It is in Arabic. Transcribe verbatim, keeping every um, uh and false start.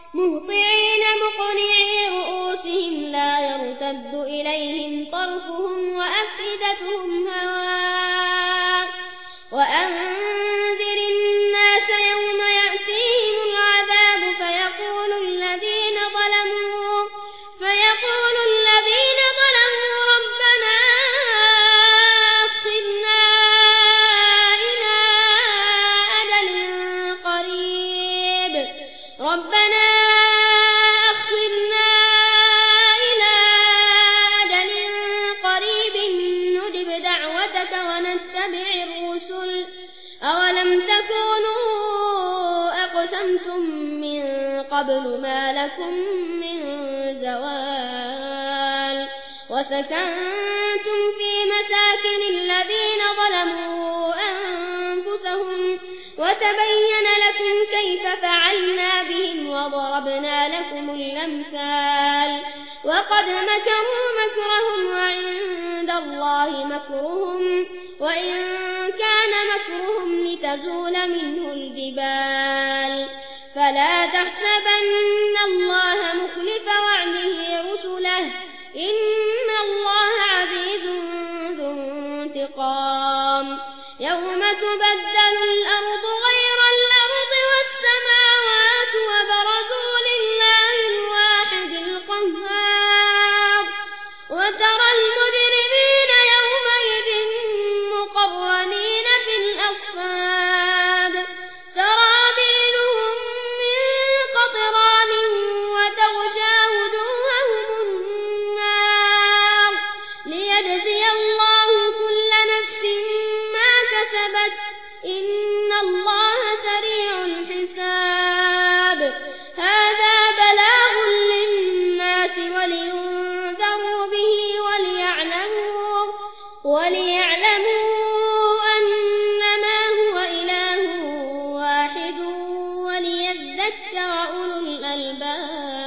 مهطعين مقنعي رؤوسهم لا يرتد إليهم طرفهم وأفئدتهم هواء وأنذر الناس يوم يأتيهم العذاب فيقول الذين ظلموا فيقول الذين ظلموا ربنا أخرنا إلى أجل قريب ربنا أخرنا إلى أجل قريب نجب دعوتك ونتبع الرسل أولم تكونوا أقسمتم من قبل ما لكم من زوال وسكنتم في مساكن الذين ظلموا أنفسهم وتبين لكم كيف فعلنا بهم وضربنا لكم الأمثال وقد مكروا مكرهم وعند الله مكرهم وإن كان مكرهم لتزول منه الجبال فلا تحسبن الله مخلف وعده رسله إن الله عزيز ذو انتقام يوم تبدل الأرض غير الأرض والسماوات وبرزوا لله الواحد القهار وترى المجرمين يومئذ مقرنين في الأصفاد سرابيلهم من قطران وتغشى وجوههم النار ليجزي الله كل نفس ما كسبت إن الله سريع الحساب هذا بلاغ للناس ولينذروا به وليعلموا وليعلموا أنما هو إله واحد وليذكر أولو الألباب.